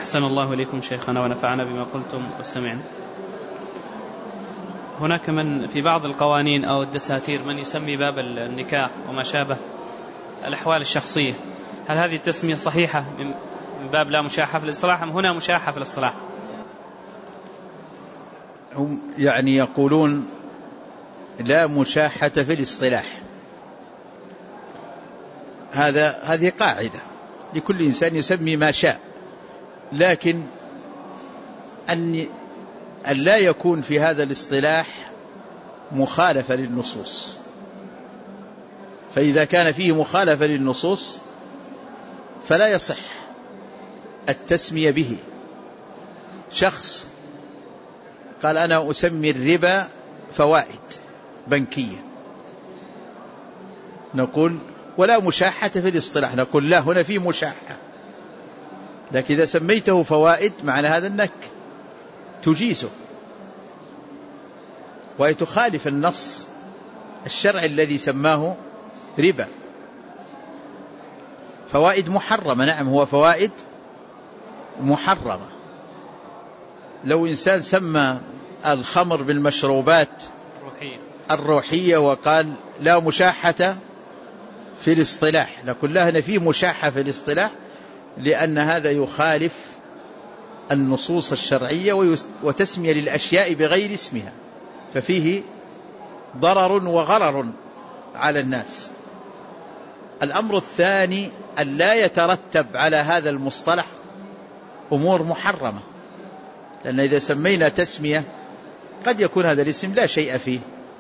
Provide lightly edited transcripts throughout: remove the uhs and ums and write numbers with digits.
أحسن الله إليكم شيخنا ونفعنا بما قلتم وسمعنا. هناك من في بعض القوانين أو الدساتير من يسمي باب النكاح وما شابه الأحوال الشخصية، هل هذه التسمية صحيحة من باب لا مشاحة في الاصطلاح أم هنا مشاحة في الاصطلاح؟ هم يعني يقولون لا مشاحة في الاصطلاح، هذه قاعدة لكل إنسان يسمي ما شاء، لكن أن لا يكون في هذا الاصطلاح مخالفة للنصوص، فإذا كان فيه مخالفة للنصوص فلا يصح التسمية به. شخص قال أنا أسمي الربا فوائد بنكية، نقول ولا مشاحة في الاصطلاح، نقول لا، هنا في مشاحة، لكن إذا سميته فوائد معنى هذا أنك تجيزه وتخالف النص الشرعي الذي سماه ربا. فوائد محرمة، نعم هو فوائد محرمة. لو إنسان سمى الخمر بالمشروبات الروحية وقال لا مشاحة في الاصطلاح، نقول لا، هنا في مشاحة في الاصطلاح، لأن هذا يخالف النصوص الشرعية وتسمية للأشياء بغير اسمها، ففيه ضرر وغرر على الناس. الأمر الثاني أن لا يترتب على هذا المصطلح أمور محرمة، لأن إذا سمينا تسمية قد يكون هذا الاسم لا شيء فيه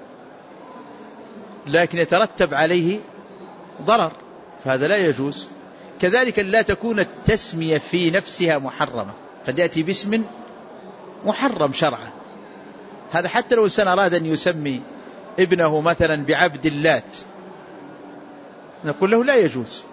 لكن يترتب عليه ضرر، فهذا لا يجوز. كذلك لا تكون التسمية في نفسها محرمة، قد يأتي باسم محرم شرعا، هذا حتى لو إنسان أراد أن يسمي ابنه مثلا بعبد اللات نقول له لا يجوز،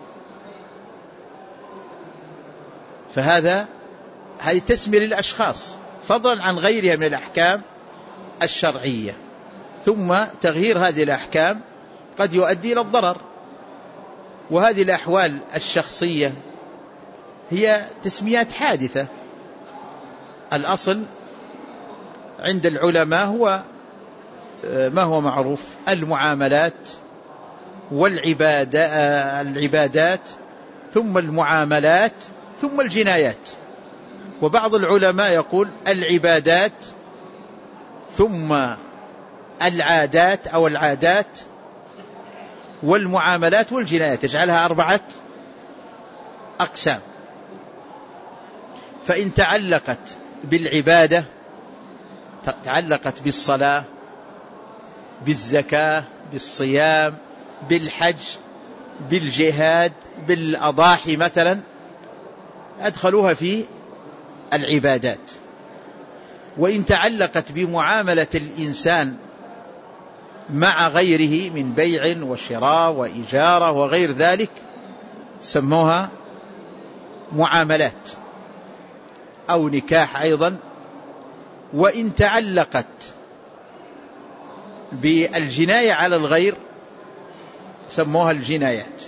فهذه تسمية للأشخاص فضلا عن غيرها من الأحكام الشرعية. ثم تغيير هذه الأحكام قد يؤدي إلى الضرر. وهذه الأحوال الشخصية هي تسميات حادثة. الأصل عند العلماء هو ما هو معروف: المعاملات والعبادات ثم المعاملات ثم الجنايات. وبعض العلماء يقول العبادات ثم العادات أو العادات والمعاملات والجنايات، يجعلها 4 أقسام. فإن تعلقت بالعبادة تعلقت بالصلاة، بالزكاة، بالصيام، بالحج، بالجهاد، بالأضاحي مثلا، أدخلوها في العبادات. وإن تعلقت بمعاملة الإنسان مع غيره من بيع وشراء وإجارة وغير ذلك سموها معاملات أو نكاح أيضا. وإن تعلقت بالجناية على الغير سموها الجنايات.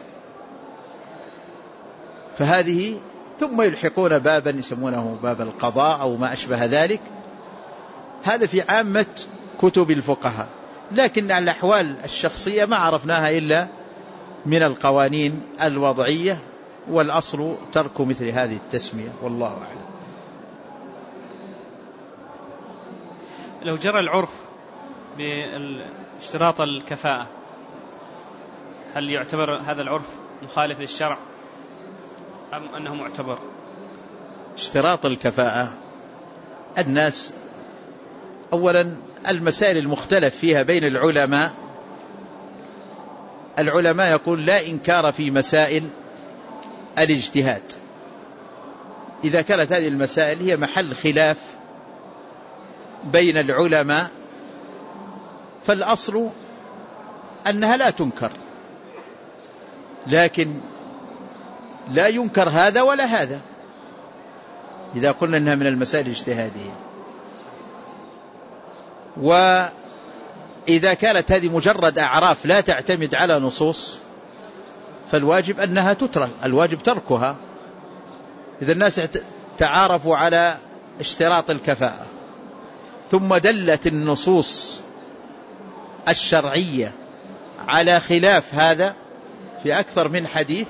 فهذه ثم يلحقون بابا يسمونه باب القضاء أو ما أشبه ذلك، هذا في عامة كتب الفقهاء. لكن الأحوال الشخصية ما عرفناها إلا من القوانين الوضعية، والأصل ترك مثل هذه التسمية، والله أعلم. لو جرى العرف باشتراط الكفاءة، هل يعتبر هذا العرف مخالف للشرع أم أنه معتبر؟ اشتراط الكفاءة، الناس أولا المسائل المختلف فيها بين العلماء يقول لا إنكار في مسائل الاجتهاد. إذا كانت هذه المسائل هي محل خلاف بين العلماء فالأصل أنها لا تنكر، لكن لا ينكر هذا ولا هذا إذا قلنا أنها من المسائل الاجتهادية. وإذا كانت هذه مجرد أعراف لا تعتمد على نصوص فالواجب أنها تترك، الواجب تركها. إذا الناس وتعارفوا على اشتراط الكفاءة، ثم دلت النصوص الشرعية على خلاف هذا في أكثر من حديث،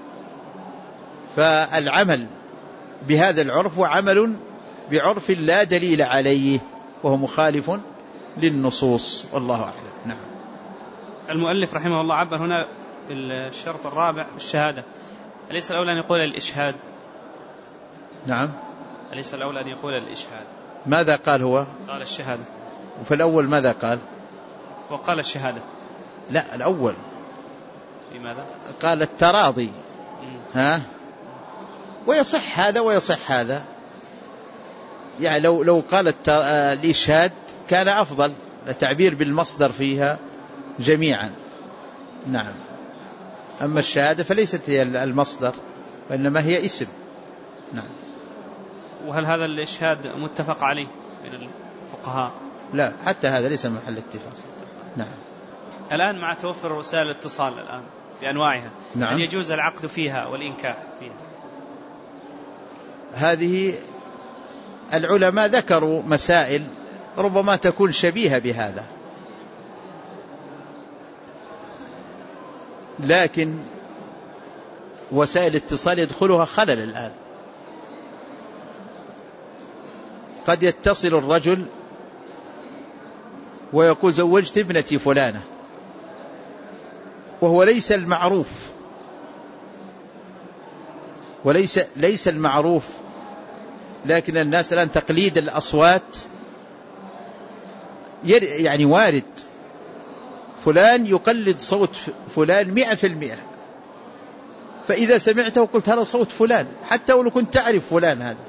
فالعمل بهذا العرف وعمل بعرف لا دليل عليه وهو مخالف للنصوص، والله أعلم. نعم. المؤلف رحمه الله عبر هنا بالشرط الرابع الشهادة، أليس الأولى أن يقول الإشهاد؟ نعم. أليس الأولى أن يقول الإشهاد؟ ماذا قال هو؟ قال الشهادة. وفي الأول ماذا قال؟ وقال الشهادة. لا، الأول. لماذا؟ قال التراضي. ها؟ ويصح هذا ويصح هذا، يعني لو قال الإشهاد كان أفضل، التعبير بالمصدر فيها جميعا. نعم. أما الشهادة فليست هي المصدر، وإنما هي اسم. نعم. وهل هذا الإشهاد متفق عليه من الفقهاء؟ لا، حتى هذا ليس محل اتفاق. نعم. الآن مع توفر وسائل الاتصال الآن بأنواعها، نعم. أن يجوز العقد فيها والإنكاح فيها؟ هذه العلماء ذكروا مسائل ربما تكون شبيهة بهذا، لكن وسائل الاتصال يدخلها خلل الآن. قد يتصل الرجل ويقول زوجت ابنتي فلانة، وهو ليس المعروف، ليس المعروف، لكن الناس الآن تقليد الأصوات يعني وارد، فلان يقلد صوت فلان 100%، فإذا سمعته قلت هذا صوت فلان، حتى ولو كنت تعرف فلان هذا،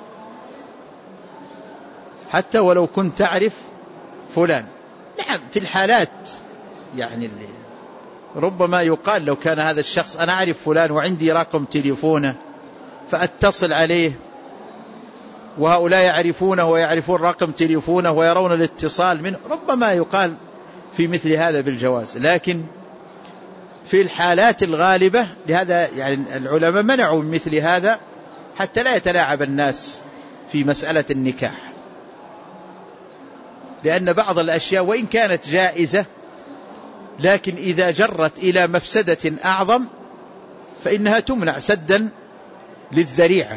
حتى ولو كنت تعرف فلان. نعم، في الحالات يعني اللي ربما يقال لو كان هذا الشخص أنا أعرف فلان وعندي رقم تليفونه فأتصل عليه، وهؤلاء يعرفونه ويعرفون رقم تليفونه ويرون الاتصال منه، ربما يقال في مثل هذا بالجواز. لكن في الحالات الغالبة لهذا يعني العلماء منعوا من مثل هذا حتى لا يتلاعب الناس في مسألة النكاح، لأن بعض الأشياء وإن كانت جائزة لكن إذا جرت إلى مفسدة أعظم فإنها تمنع سدا للذريعة.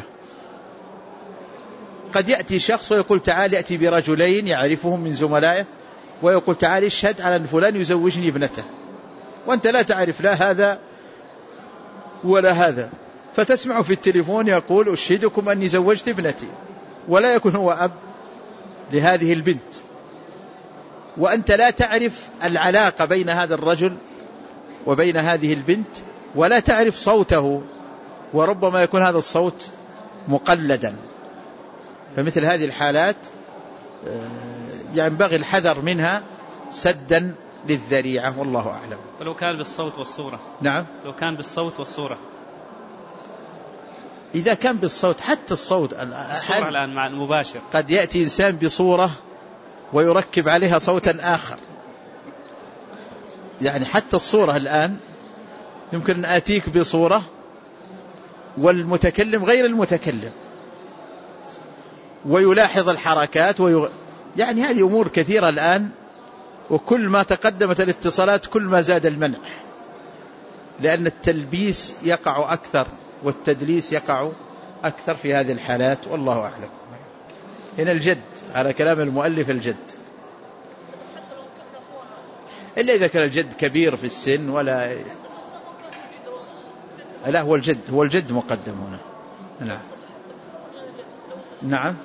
قد يأتي شخص ويقول تعال، يأتي برجلين يعرفهم من زملائه ويقول تعال اشهد على أن فلان يزوجني ابنته، وأنت لا تعرف لا هذا ولا هذا، فتسمع في التليفون يقول أشهدكم أني زوجت ابنتي، ولا يكون هو أب لهذه البنت، وأنت لا تعرف العلاقة بين هذا الرجل وبين هذه البنت، ولا تعرف صوته، وربما يكون هذا الصوت مقلدا. فمثل هذه الحالات ينبغي الحذر منها سدا للذريعة، والله أعلم. ولو كان بالصوت والصورة؟ نعم. لو كان بالصوت والصورة؟ إذا كان بالصوت، حتى الصوت الصورة الآن مع المباشر، قد يأتي إنسان بصورة ويركب عليها صوتا آخر، يعني حتى الصورة الآن يمكن أن آتيك بصورة والمتكلم غير المتكلم، ويلاحظ الحركات يعني هذه أمور كثيرة الآن، وكل ما تقدمت الاتصالات كل ما زاد المنع، لأن التلبيس يقع أكثر والتدليس يقع أكثر في هذه الحالات، والله أعلم. هنا الجد على كلام المؤلف، الجد، إلا إذا كان الجد كبير في السن ولا لا، هو الجد مقدم هنا. نعم. نعم.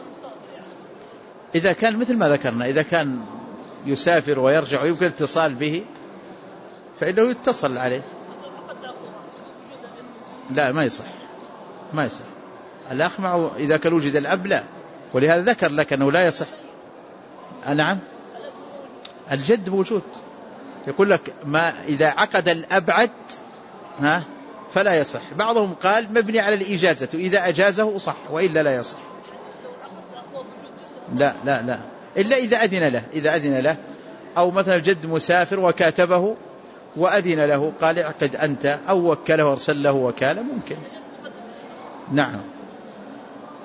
إذا كان مثل ما ذكرنا، إذا كان يسافر ويرجع ويمكن اتصال به فإنه يتصل عليه. لا، ما يصح الأخ معه إذا كان وجد الأب، لا، ولهذا ذكر لك أنه لا يصح. نعم، الجد موجود، يقول لك ما إذا عقد الأبعد فلا يصح. بعضهم قال مبني على الإجازة، إذا أجازه صح وإلا لا يصح. لا إلا إذا أذن له، أو مثلا الجد مسافر وكاتبه وأذن له قال اعقد أنت، أو وكله وارسل له وكالة، ممكن. نعم.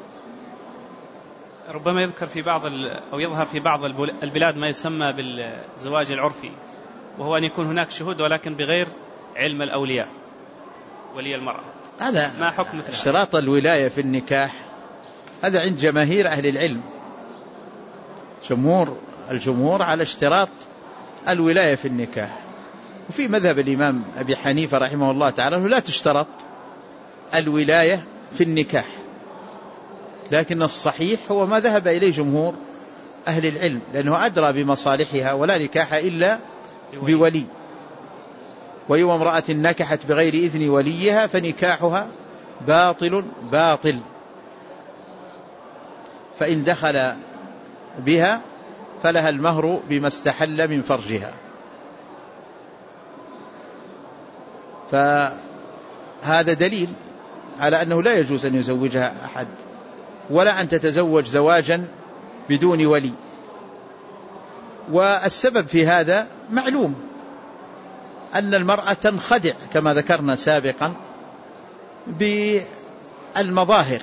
ربما يذكر في بعض أو يظهر في بعض البلاد ما يسمى بالزواج العرفي، وهو أن يكون هناك شهود ولكن بغير علم الأولياء ولي المرأة. هذا ما حكم مثل اشتراط الولاية في النكاح؟ هذا عند جماهير أهل العلم، الجمهور على اشتراط الولاية في النكاح. وفي مذهب الإمام أبي حنيفة رحمه الله تعالى لا تشترط الولاية في النكاح، لكن الصحيح هو ما ذهب إليه جمهور أهل العلم، لأنه أدرى بمصالحها، ولا نكاح إلا بولي. ويوم امرأة نكحت بغير إذن وليها فنكاحها باطل، فإن دخل بها فلها المهر بما استحل من فرجها. فهذا دليل على أنه لا يجوز أن يزوجها أحد، ولا أن تتزوج زواجا بدون ولي. والسبب في هذا معلوم، أن المرأة تنخدع كما ذكرنا سابقا بالمظاهر،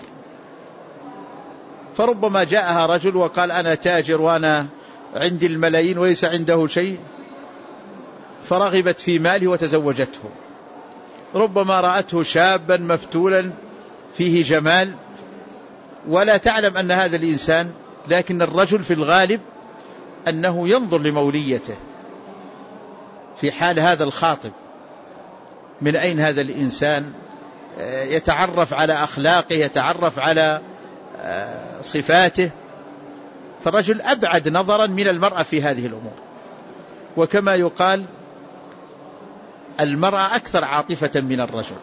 فربما جاءها رجل وقال أنا تاجر وأنا عندي الملايين وليس عنده شيء، فرغبت في ماله وتزوجته. ربما رأته شابا مفتولا فيه جمال ولا تعلم أن هذا الإنسان، لكن الرجل في الغالب أنه ينظر لموليته في حال هذا الخاطب، من أين هذا الإنسان، يتعرف على أخلاقه، يتعرف على صفاته. فالرجل أبعد نظرا من المرأة في هذه الأمور. وكما يقال المرأة أكثر عاطفة من الرجل،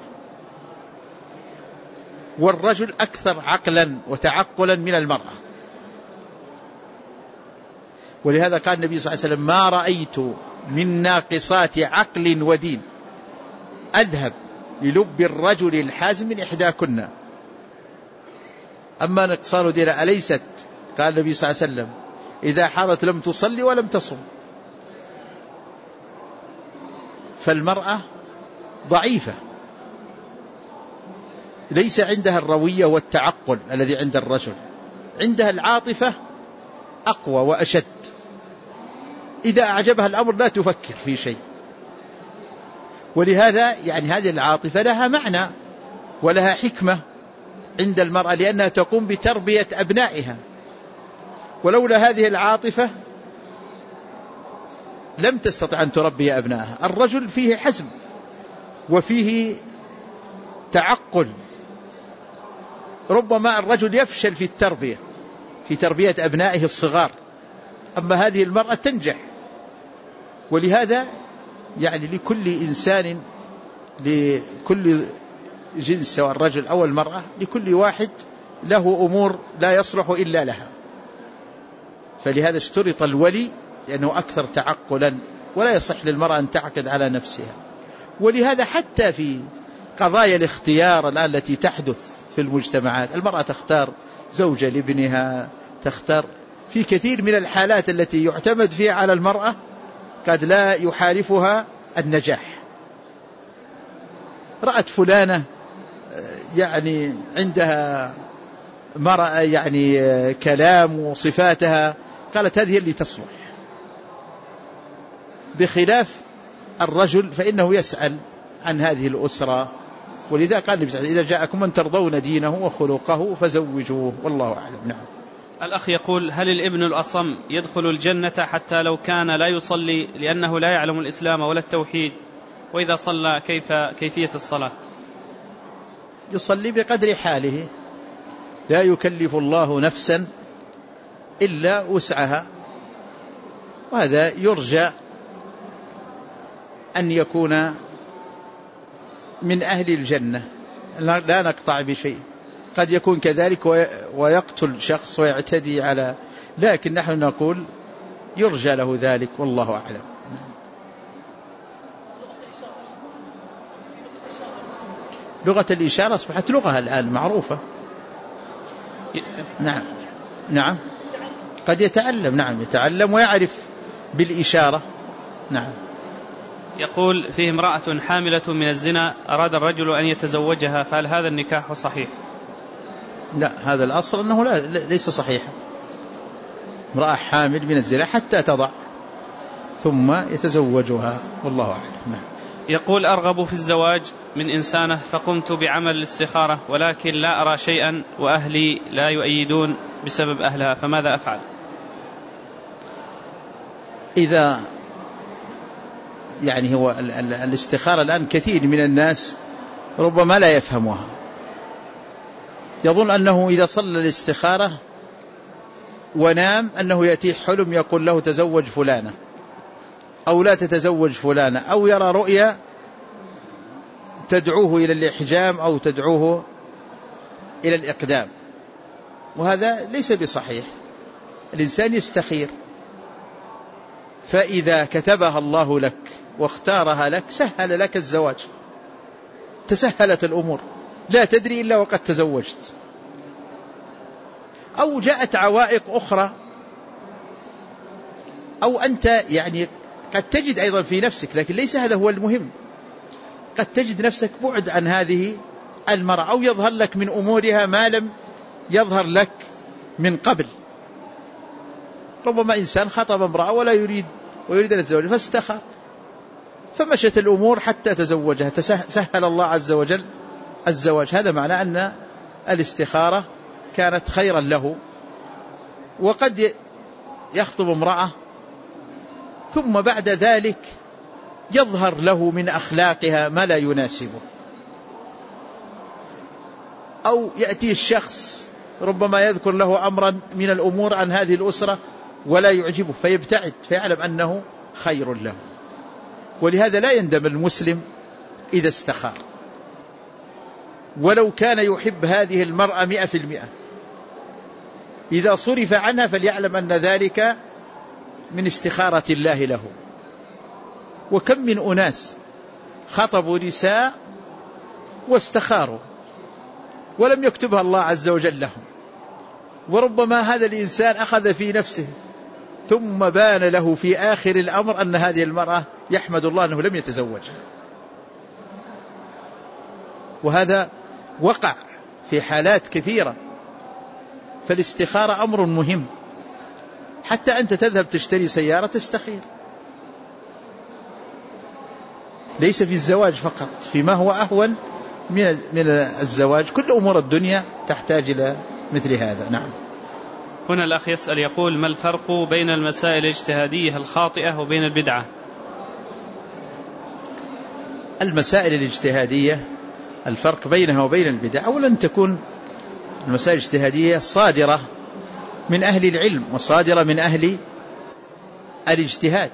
والرجل أكثر عقلا وتعقلا من المرأة. ولهذا قال النبي صلى الله عليه وسلم ما رأيت من ناقصات عقل ودين أذهب للب الرجل الحازم من إحداكن. أما نقصان دين أليست، قال النبي صلى الله عليه وسلم إذا حاضت لم تصلي ولم تصم. فالمرأة ضعيفة، ليس عندها الروية والتعقل الذي عند الرجل، عندها العاطفة أقوى وأشد. إذا أعجبها الأمر لا تفكر في شيء. ولهذا يعني هذه العاطفة لها معنى ولها حكمة عند المرأة، لأنها تقوم بتربية أبنائها. ولولا هذه العاطفة لم تستطع أن تربي أبنائها. الرجل فيه حزم وفيه تعقل، ربما الرجل يفشل في التربية، في تربية أبنائه الصغار، أما هذه المرأة تنجح. ولهذا يعني لكل إنسان، لكل جنس سواء الرجل أو المرأة، لكل واحد له أمور لا يصلح إلا لها. فلهذا اشترط الولي لأنه أكثر تعقلا، ولا يصح للمرأة أن تعقد على نفسها. ولهذا حتى في قضايا الاختيار الآن التي تحدث في المجتمعات، المرأة تختار زوجة لابنها، تختار في كثير من الحالات التي يعتمد فيها على المرأة قد لا يحالفها النجاح. رأت فلانة يعني عندها مرأة يعني كلام وصفاتها، قالت هذه اللي تصلح، بخلاف الرجل فإنه يسأل عن هذه الأسرة. ولذا قال إذا جاءكم من ترضون دينه وخلقه فزوجوه، والله أعلم. نعم. الأخ يقول هل الابن الأصم يدخل الجنة حتى لو كان لا يصلي لأنه لا يعلم الإسلام ولا التوحيد؟ وإذا صلى كيفية الصلاة؟ يصلي بقدر حاله، لا يكلف الله نفسا إلا وسعها، وهذا يرجى أن يكون من أهل الجنة، لا نقطع بشيء. قد يكون كذلك ويقتل شخص ويعتدي على، لكن نحن نقول يرجى له ذلك، والله أعلم. لغة الإشارة أصبحت لغة الآن معروفة. نعم قد يتعلم، نعم يتعلم ويعرف بالإشارة. نعم. يقول فيه امرأة حاملة من الزنا أراد الرجل أن يتزوجها، فهل هذا النكاح صحيح؟ لا، هذا الأصل أنه ليس صحيح. امرأة حامل من الزنا حتى تضع ثم يتزوجها، والله أعلم. يقول أرغب في الزواج من إنسانة فقمت بعمل الاستخارة ولكن لا أرى شيئا وأهلي لا يؤيدون بسبب أهلها، فماذا أفعل؟ إذا يعني هو الاستخارة الآن كثير من الناس ربما لا يفهمها، يظن أنه إذا صلى الاستخارة ونام أنه يأتيه حلم يقول له تزوج فلانة أو لا تتزوج فلانة، أو يرى رؤيا تدعوه إلى الإحجام أو تدعوه إلى الإقدام، وهذا ليس بصحيح. الإنسان يستخير، فإذا كتبها الله لك واختارها لك سهل لك الزواج، تسهلت الأمور، لا تدري إلا وقد تزوجت. أو جاءت عوائق أخرى، أو أنت يعني قد تجد أيضا في نفسك، لكن ليس هذا هو المهم، قد تجد نفسك بعد عن هذه المرأة، أو يظهر لك من أمورها ما لم يظهر لك من قبل. ربما إنسان خطب امرأة ولا يريد أن يتزوج فاستخار، فمشت الأمور حتى تزوجها، سهل الله عز وجل الزواج. هذا معناه أن الاستخارة كانت خيرا له. وقد يخطب امرأة ثم بعد ذلك يظهر له من أخلاقها ما لا يناسبه، أو يأتي الشخص ربما يذكر له أمرا من الأمور عن هذه الأسرة ولا يعجبه فيبتعد، فيعلم أنه خير له. ولهذا لا يندم المسلم إذا استخار، ولو كان يحب هذه المرأة 100%، إذا صرف عنها فليعلم أن ذلك من استخارة الله له. وكم من أناس خطبوا نساء واستخاروا ولم يكتبها الله عز وجل لهم، وربما هذا الإنسان أخذ في نفسه ثم بان له في آخر الأمر أن هذه المرأة يحمد الله أنه لم يتزوجها. وهذا وقع في حالات كثيرة. فالاستخارة أمر مهم، حتى أنت تذهب تشتري سيارة تستخير، ليس في الزواج فقط، فيما هو أهون من الزواج. كل أمور الدنيا تحتاج إلى مثل هذا. نعم. هنا الأخ يسأل يقول: ما الفرق بين المسائل الاجتهادية الخاطئة وبين البدعة؟ المسائل الاجتهادية الفرق بينها وبين البدعة، أولا تكون المسائل الاجتهادية صادرة من أهل العلم وصادرة من أهل الاجتهاد.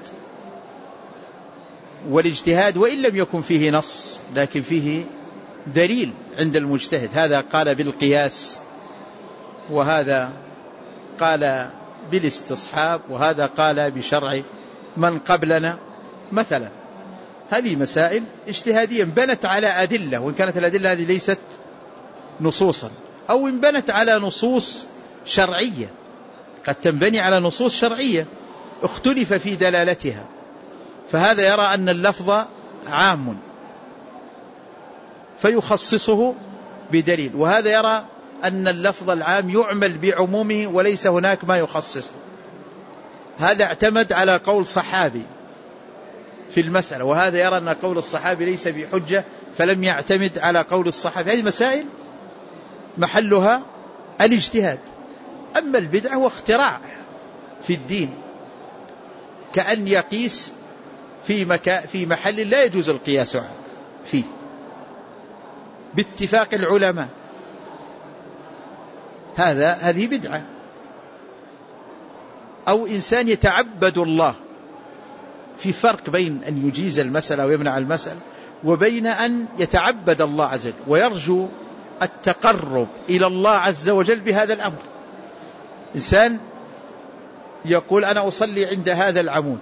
والاجتهاد وإن لم يكن فيه نص لكن فيه دليل عند المجتهد، هذا قال بالقياس، وهذا قال بالاستصحاب، وهذا قال بشرع من قبلنا مثلا. هذه مسائل اجتهادية بنت على أدلة، وإن كانت الأدلة هذه ليست نصوصا، أو إن بنت على نصوص شرعية، قد تنبني على نصوص شرعية اختلف في دلالتها، فهذا يرى أن اللفظ عام فيخصصه بدليل، وهذا يرى أن اللفظ العام يعمل بعمومه وليس هناك ما يخصصه. هذا اعتمد على قول صحابي في المسألة، وهذا يرى أن قول الصحابي ليس بحجة فلم يعتمد على قول الصحابي. هذه مسائل محلها الاجتهاد. أما البدعة هو اختراع في الدين، كأن يقيس في محل لا يجوز القياس فيه باتفاق العلماء، هذه بدعة. أو إنسان يتعبد الله، في فرق بين أن يجيز المسألة ويمنع المسألة وبين أن يتعبد الله عز وجل ويرجو التقرب إلى الله عز وجل بهذا الأمر. إنسان يقول أنا أصلي عند هذا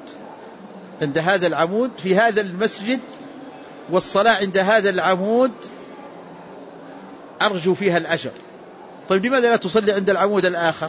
العمود في هذا المسجد، والصلاة عند هذا العمود أرجو فيها الأجر. طيب لماذا لا تصلي عند العمود الآخر؟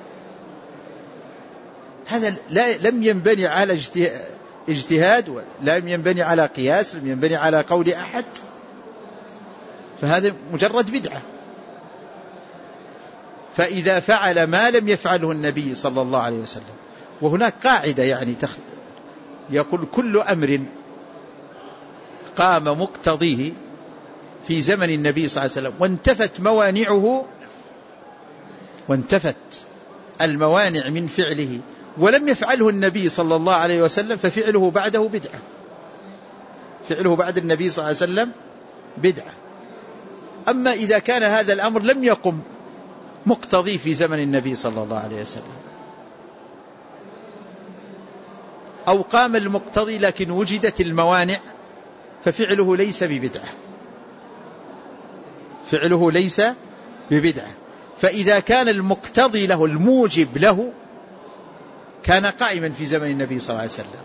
هذا لم ينبني على اجتهاد، لم ينبني على قياس، لم ينبني على قول أحد، فهذا مجرد بدعة. فإذا فعل ما لم يفعله النبي صلى الله عليه وسلم. وهناك قاعدة يعني يقول كل أمر قام مقتضيه في زمن النبي صلى الله عليه وسلم وانتفت موانعه، وانتفت الموانع من فعله ولم يفعله النبي صلى الله عليه وسلم ففعله بعده بدعة، فعله بعد النبي صلى الله عليه وسلم بدعة. أما إذا كان هذا الأمر لم يقم مقتضي في زمن النبي صلى الله عليه وسلم، أو قام المقتضي لكن وجدت الموانع، ففعله ليس ببدعة، فعله ليس ببدعة. فإذا كان المقتضي له الموجب له كان قائما في زمن النبي صلى الله عليه وسلم،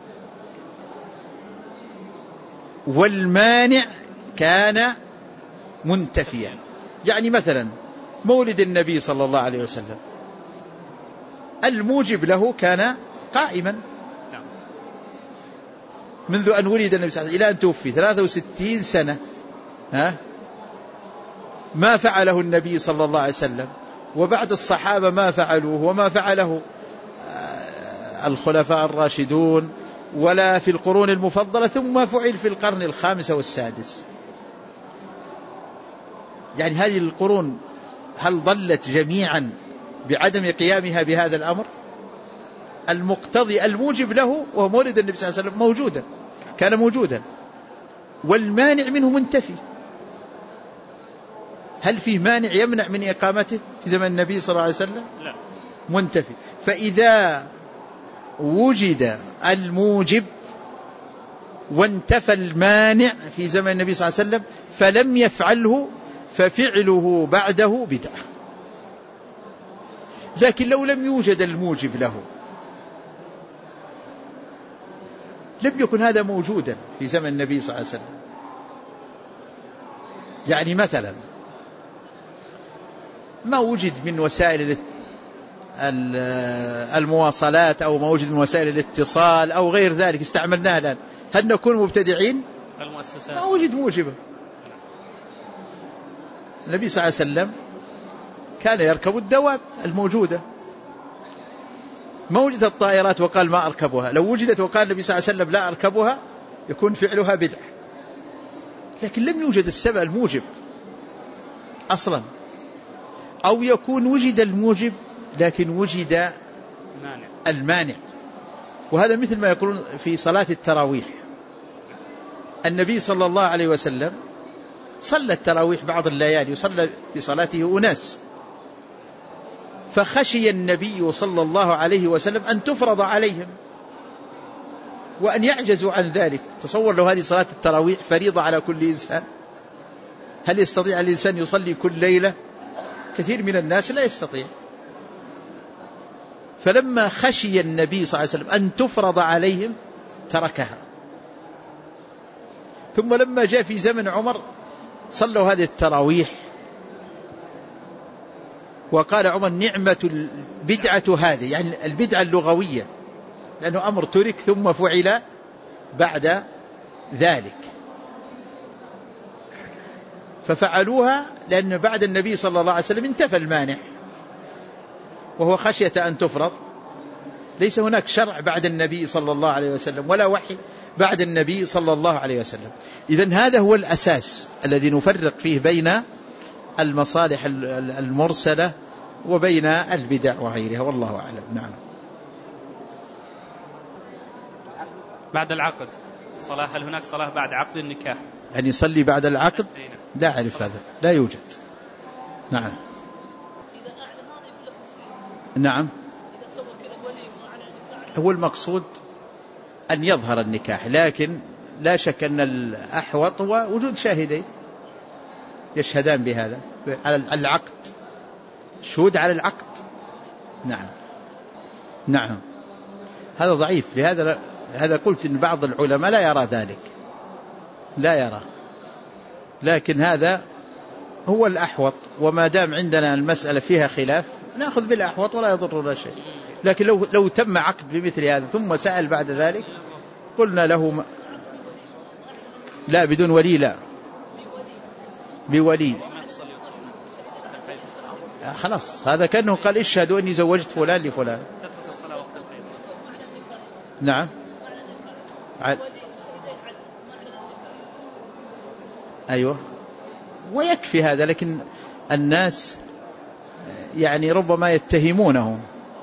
والمانع كان منتفيا. يعني مثلا مولد النبي صلى الله عليه وسلم الموجب له كان قائما منذ أن ولد النبي صلى الله عليه وسلم إلى أن توفي 63 سنة، ما فعله النبي صلى الله عليه وسلم، وبعد الصحابة ما فعلوه وما فعله الخلفاء الراشدون ولا في القرون المفضلة، ثم فعل في القرن الخامس والسادس. يعني هذه القرون هل ضلت جميعا بعدم قيامها بهذا الأمر؟ المقتضي الموجب له وهو مولد النبي صلى الله عليه وسلم موجودا، كان موجودا، والمانع منه منتفي. هل فيه مانع يمنع من إقامته في زمن النبي صلى الله عليه وسلم؟ لا، منتفي. فإذا وجد الموجب وانتفى المانع في زمن النبي صلى الله عليه وسلم فلم يفعله ففعله بعده بدعة. لكن لو لم يوجد الموجب له، لم يكن هذا موجودا في زمن النبي صلى الله عليه وسلم. يعني مثلا ما وجد من وسائل المواصلات أو ما وجد من وسائل الاتصال أو غير ذلك استعملناها الآن، هل نكون مبتدعين؟ المؤسسات ما وجد موجبه. النبي صلى الله عليه وسلم كان يركب الدواب الموجودة، ما وجدت الطائرات وقال ما أركبها. لو وجدت وقال النبي صلى الله عليه وسلم لا أركبها يكون فعلها بدعة. لكن لم يوجد السبب الموجب أصلا، أو يكون وجد الموجب لكن وجد المانع. وهذا مثل ما يقولون في صلاة التراويح. النبي صلى الله عليه وسلم صلى التراويح بعض الليالي وصلى بصلاته أناس، فخشي النبي صلى الله عليه وسلم أن تفرض عليهم وأن يعجزوا عن ذلك. تصور لو هذه صلاة التراويح فريضة على كل إنسان، هل يستطيع الإنسان يصلي كل ليلة؟ كثير من الناس لا يستطيع. فلما خشي النبي صلى الله عليه وسلم أن تفرض عليهم تركها. ثم لما جاء في زمن عمر صلوا هذه التراويح، وقال عمر نعمة البدعة هذه، يعني البدعة اللغوية، لأنه أمر ترك ثم فعل بعد ذلك، ففعلوها لأن بعد النبي صلى الله عليه وسلم انتفى المانع وهو خشية أن تفرض. ليس هناك شرع بعد النبي صلى الله عليه وسلم ولا وحي بعد النبي صلى الله عليه وسلم. إذن هذا هو الأساس الذي نفرق فيه بين المصالح المرسلة وبين البدع وغيرها، والله أعلم. نعم. بعد العقد صلاة، هل هناك صلاة بعد عقد النكاح؟ أن يصلي بعد العقد؟ لا أعرف هذا، لا يوجد. نعم. نعم، هو المقصود أن يظهر النكاح، لكن لا شك أن الأحوط هو وجود شاهدين يشهدان بهذا على العقد، شهود على العقد. نعم نعم، هذا ضعيف. لهذا قلت إن بعض العلماء لا يرى ذلك، لا يرى، لكن هذا هو الأحوط. وما دام عندنا المسألة فيها خلاف نأخذ بالأحوط ولا يضرنا شيء. لكن لو تم عقد بمثل هذا ثم سأل بعد ذلك قلنا له لا بدون ولي، لا بولي. خلاص هذا كأنه قال اشهدوا أني زوجت فلان لفلان. تترك الصلاة وقت الحيض. نعم. أيوة ويكفي هذا، لكن الناس يعني ربما يتهمونه.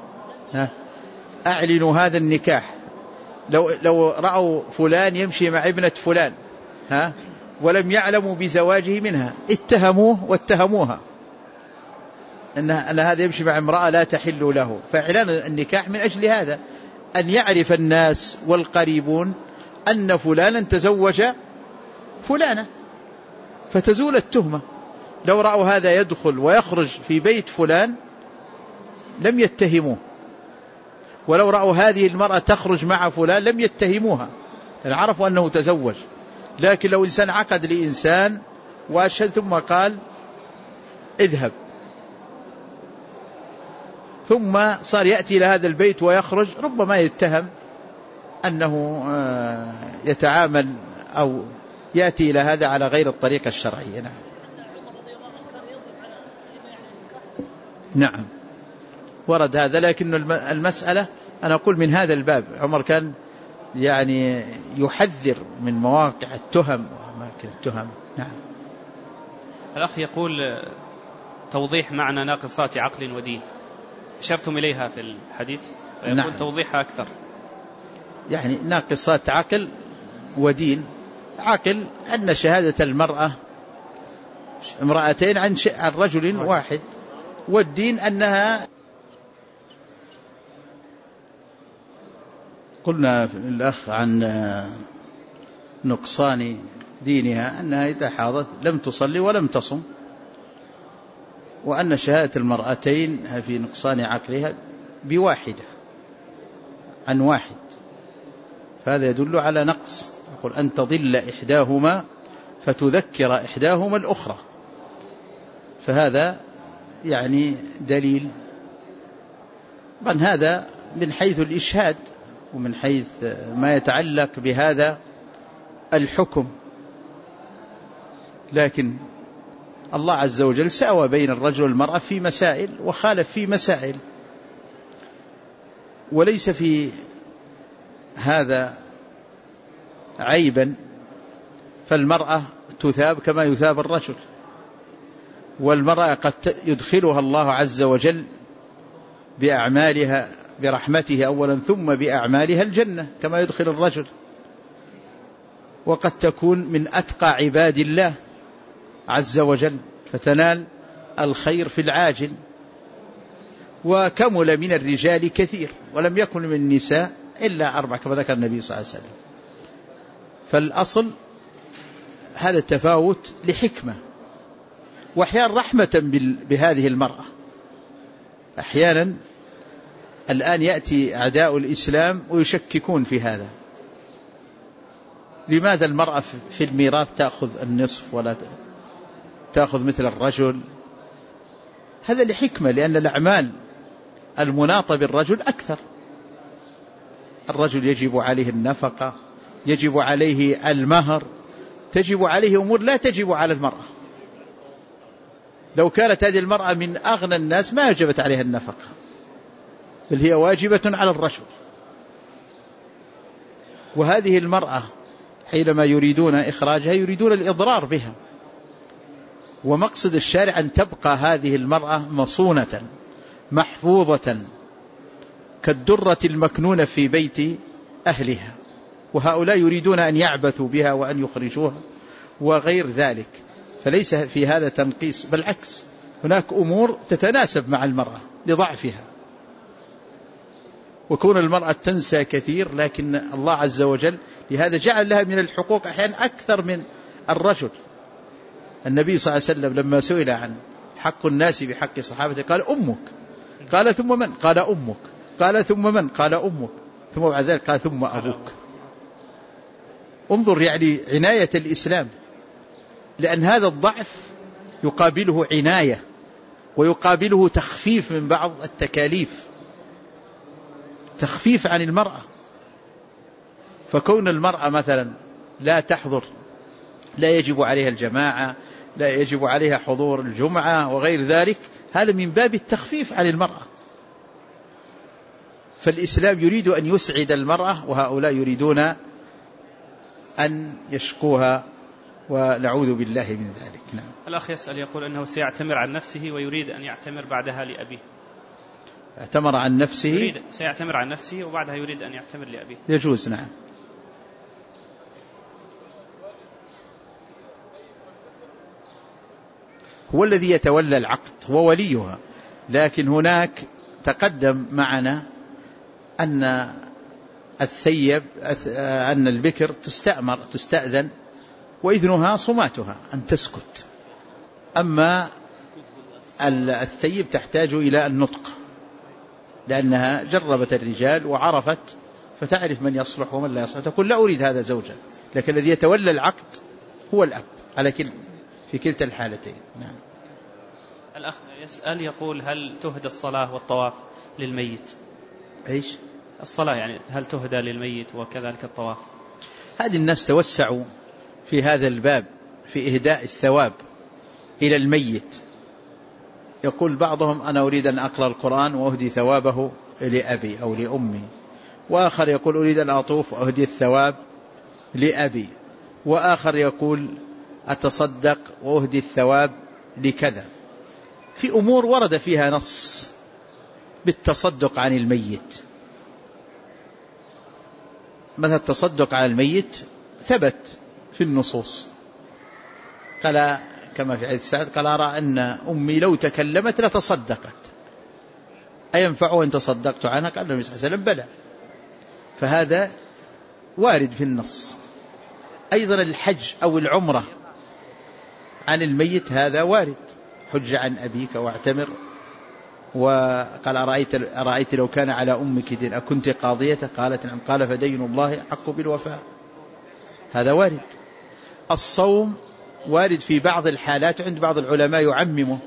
أعلنوا هذا النكاح، لو رأوا فلان يمشي مع ابنة فلان ولم يعلموا بزواجه منها اتهموه واتهموها أن هذا يمشي مع امرأة لا تحل له. فإعلان النكاح من أجل هذا، أن يعرف الناس والقريبون أن فلانا تزوج فلانة فتزول التهمة. لو رأوا هذا يدخل ويخرج في بيت فلان لم يتهموه، ولو رأوا هذه المرأة تخرج مع فلان لم يتهموها لأن عرفوا أنه تزوج. لكن لو إنسان عقد لإنسان وأشهد ثم قال اذهب، ثم صار يأتي إلى هذا البيت ويخرج، ربما يتهم أنه يتعامل أو يأتي إلى هذا على غير الطريقة الشرعية. نعم ورد هذا، لكن المسألة أنا أقول من هذا الباب عمر كان يعني يحذر من مواقع التهم وأماكن التهم. نعم. الأخ يقول توضيح معنى ناقصات عقل ودين، أشرتم إليها في الحديث فيقول نعم. توضيحها أكثر. يعني ناقصات عقل ودين، عقل أن شهادة المرأة امرأتين عن رجل واحد، والدين أنها قلنا الأخ عن نقصان دينها أنها إذا حاضت لم تصلي ولم تصم، وأن شهادة المرأتين في نقصان عقلها بواحدة عن واحد، فهذا يدل على نقص. يقول أن تضل إحداهما فتذكر إحداهما الأخرى، فهذا يعني دليل. طبعا هذا من حيث الإشهاد ومن حيث ما يتعلق بهذا الحكم، لكن الله عز وجل ساوى بين الرجل والمرأة في مسائل وخالف في مسائل، وليس في هذا عيبا، فالمرأة تثاب كما يثاب الرجل، والمرأة قد يدخلها الله عز وجل بأعمالها برحمته أولا ثم بأعمالها الجنة كما يدخل الرجل، وقد تكون من أتقى عباد الله عز وجل فتنال الخير في العاجل. وكمل من الرجال كثير ولم يكن من النساء إلا 4 كما ذكر النبي صلى الله عليه وسلم. فالأصل هذا التفاوت لحكمة، وأحيانا رحمة بهذه المرأة. أحيانا الآن يأتي أعداء الإسلام ويشككون في هذا، لماذا المرأة في الميراث تأخذ النصف ولا تأخذ مثل الرجل؟ هذا لحكمة، لأن الأعمال المناطة بالرجل أكثر. الرجل يجب عليه النفقة، يجب عليه المهر، تجب عليه أمور لا تجب على المرأة. لو كانت هذه المرأة من أغنى الناس ما يجبت عليها النفقة، بل هي واجبة على الرجل. وهذه المرأة حينما يريدون إخراجها يريدون الإضرار بها، ومقصد الشارع أن تبقى هذه المرأة مصونة محفوظة كالدرة المكنونة في بيت أهلها، وهؤلاء يريدون أن يعبثوا بها وأن يخرجوها وغير ذلك. فليس في هذا تنقيص، بالعكس هناك أمور تتناسب مع المرأة لضعفها، وكون المرأة تنسى كثير، لكن الله عز وجل لهذا جعل لها من الحقوق أحيانا أكثر من الرجل. النبي صلى الله عليه وسلم لما سئل عن حق الناس بحق صحابته قال أمك، قال ثم من؟ قال أمك، قال ثم من؟ قال أمك، ثم بعد ذلك قال ثم أبوك. انظر يعني عناية الإسلام، لأن هذا الضعف يقابله عناية ويقابله تخفيف من بعض التكاليف، تخفيف عن المرأة. فكون المرأة مثلا لا تحضر، لا يجب عليها الجماعة، لا يجب عليها حضور الجمعة وغير ذلك، هذا من باب التخفيف عن المرأة. فالإسلام يريد أن يسعد المرأة، وهؤلاء يريدون أن يشقوها، ونعوذ بالله من ذلك. نعم. الأخ يسأل يقول أنه سيعتمر عن نفسه ويريد أن يعتمر بعدها لأبيه. اعتمر عن نفسه، سيعتمر عن نفسه وبعدها يريد أن يعتمر لأبيه. يجوز. نعم. هو الذي يتولى العقد، هو وليها، لكن هناك تقدم معنا أن الثيب أن البكر تستأذن وإذنها صماتها أن تسكت، أما الثيب تحتاج إلى النطق، لأنها جربت الرجال وعرفت، فتعرف من يصلح ومن لا يصلح، تقول لا أريد هذا زوجا. لكن الذي يتولى العقد هو الأب على في كلتا الحالتين. نعم. الأخ يسأل يقول هل تهدى الصلاة والطواف للميت؟ إيش الصلاة يعني هل تهدى للميت وكذلك الطواف؟ هذه الناس توسعوا في هذا الباب في إهداء الثواب إلى الميت. يقول بعضهم أنا أريد أن أقرأ القرآن وأهدي ثوابه لأبي أو لأمي، وآخر يقول أريد أن أطوف وأهدي الثواب لأبي، وآخر يقول أتصدق وأهدي الثواب لكذا. في أمور ورد فيها نص بالتصدق عن الميت، مثل التصدق على الميت ثبت في النصوص، قال كما في حديث سعد قال أرى أن أمي لو تكلمت لتصدقت، أينفع أن تصدقت عنها؟ قال النبي صلى الله عليه وسلم بلى. فهذا وارد في النص. أيضا الحج أو العمرة عن الميت هذا وارد، حج عن أبيك واعتمر، وقال أرأيت لو كان على أمك دين أكنت قاضية؟ قالت نعم، قال فدين الله حق بالوفاء، هذا وارد. الصوم وارد في بعض الحالات، عند بعض العلماء يعممه،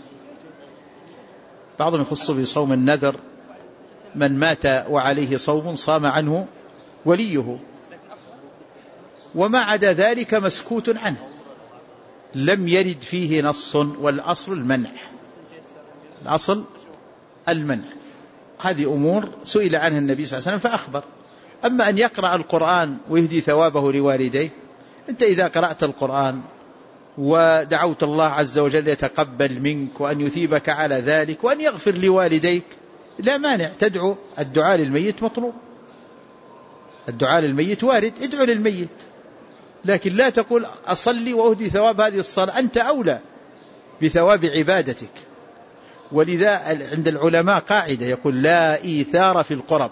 بعضهم يخص بصوم النذر، من مات وعليه صوم صام عنه وليه، وما عدا ذلك مسكوت عنه، لم يرد فيه نص، والأصل المنع، الأصل المنع. هذه أمور سئل عنها النبي صلى الله عليه وسلم فأخبر. أما أن يقرأ القرآن ويهدي ثوابه لوالديه، أنت إذا قرأت القرآن ودعوت الله عز وجل يتقبل منك وأن يثيبك على ذلك وأن يغفر لوالديك، لا مانع تدعو. الدعاء للميت مطلوب، الدعاء للميت وارد، ادعو للميت، لكن لا تقول أصلي وأهدي ثواب هذه الصلاة، أنت أولى بثواب عبادتك. ولذا عند العلماء قاعدة يقول لا إيثار في القرب،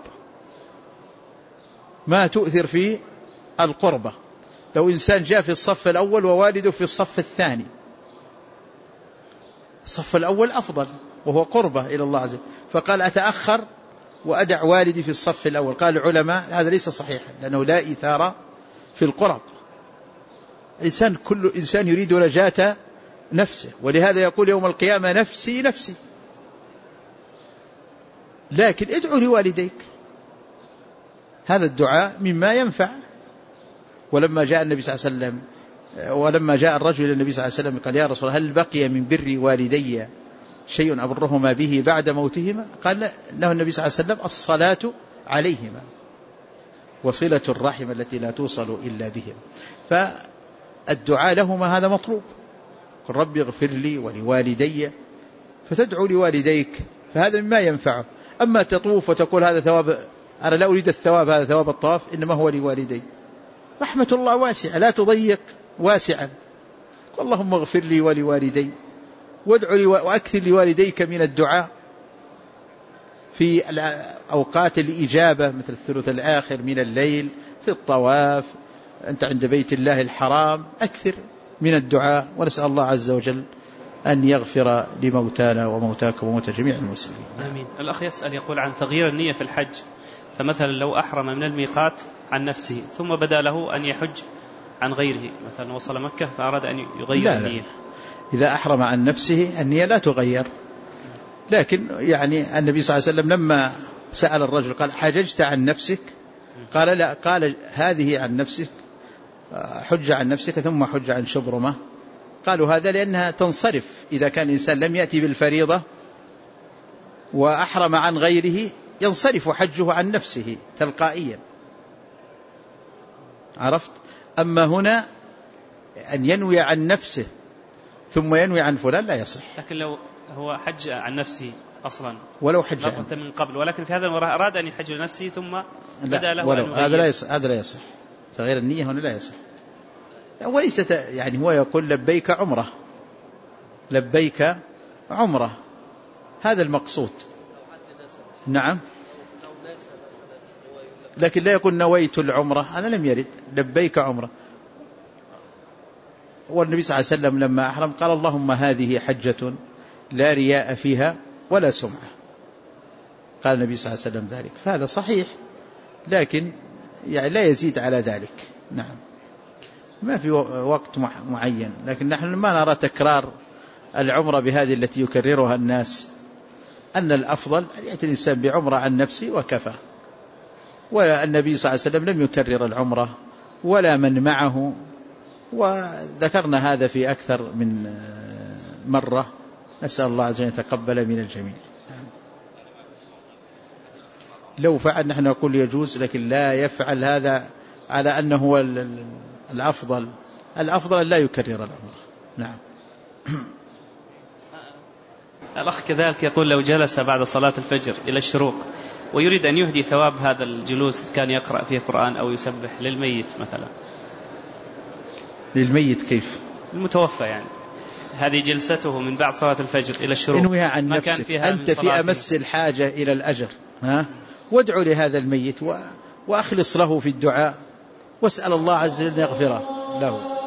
ما تؤثر في القربة. لو إنسان جاء في الصف الأول ووالده في الصف الثاني، الصف الأول أفضل وهو قربة إلى الله عز وجل، فقال أتأخر وأدع والدي في الصف الأول. قال العلماء هذا ليس صحيحا، لأنه لا إيثار في القرب. كل إنسان يريد نجاة نفسه، ولهذا يقول يوم القيامة نفسي نفسي. لكن ادعو لوالديك، هذا الدعاء مما ينفع. ولما جاء النبي صلى الله عليه وسلم، ولما جاء الرجل إلى النبي صلى الله عليه وسلم قال يا رسول الله هل بقي من بر والدي شيء أبرهما به بعد موتهما؟ قال له النبي صلى الله عليه وسلم الصلاة عليهما وصلة الرحم التي لا توصل إلا بهما. فالدعاء لهما هذا مطلوب، قل ربي اغفر لي ولوالدي، فتدعو لوالديك، فهذا مما ينفعه. أما تطوف وتقول هذا ثواب، أنا لا أريد الثواب، هذا ثواب الطواف، إنما هو لوالدي. رحمة الله واسعة، لا تضيق واسعا. اللهم اغفر لي ولوالدي، وادعو لي وأكثر لوالديك من الدعاء في أوقات الإجابة، مثل الثلث الآخر من الليل، في الطواف، أنت عند بيت الله الحرام، أكثر من الدعاء. ونسأل الله عز وجل أن يغفر لموتانا وموتاكم وموتى جميع المسلمين. آمين. الأخ يسأل يقول عن تغيير النية في الحج، فمثلا لو أحرم من الميقات عن نفسه ثم بدا له أن يحج عن غيره، مثلا وصل مكة فأراد أن يغير النية. إذا أحرم عن نفسه النية لا تغير، لكن يعني النبي صلى الله عليه وسلم لما سأل الرجل قال حججت عن نفسك؟ قال لا، قال هذه عن نفسك، حج عن نفسك ثم حج عن شبرمة قالوا هذا لأنها تنصرف إذا كان الإنسان لم يأتي بالفريضة وأحرم عن غيره ينصرف حجه عن نفسه تلقائيا. عرفت؟ أما هنا أن ينوي عن نفسه ثم ينوي عن فلان لا يصح. لكن لو هو حج عن نفسه أصلا ولو حج من قبل، ولكن في هذا المرة أراد أن يحج لنفسه ثم بدأ له ولو هذا لا يصح، هذا لا يصح، تغيير النية هنا لا يصح. وليس يعني هو يقول لبيك عمرة، لبيك عمرة، هذا المقصود. نعم، لكن لا يقول نويت العمرة، هذا لم يرد. لبيك عمرة. والنبي صلى الله عليه وسلم لما أحرم قال اللهم هذه حجة لا رياء فيها ولا سمعة، قال النبي صلى الله عليه وسلم ذلك، فهذا صحيح، لكن يعني لا يزيد على ذلك. نعم، ما في وقت معين، لكن نحن ما نرى تكرار العمرة بهذه التي يكررها الناس، أن الأفضل أن يأتي الإنسان بعمرة عن نفسه وكفى. والنبي صلى الله عليه وسلم لم يكرر العمرة ولا من معه، وذكرنا هذا في أكثر من مرة، نسأل الله عز وجل يتقبل من الجميع. لو فعل نحن نقول يجوز، لكن لا يفعل هذا على أنه هو الأفضل. الأفضل أن لا يكرر العمرة. نعم. الأخ كذلك يقول لو جلس بعد صلاة الفجر إلى الشروق ويريد أن يهدي ثواب هذا الجلوس، كان يقرأ فيه قرآن أو يسبح للميت مثلا. للميت كيف؟ المتوفى يعني، هذه جلسته من بعد صلاة الفجر إلى الشروق، إنوها عن نفسك، أنت في أمس الحاجة إلى الأجر، وادعو لهذا الميت وأخلص له في الدعاء، واسأل الله عز وجل يغفره له.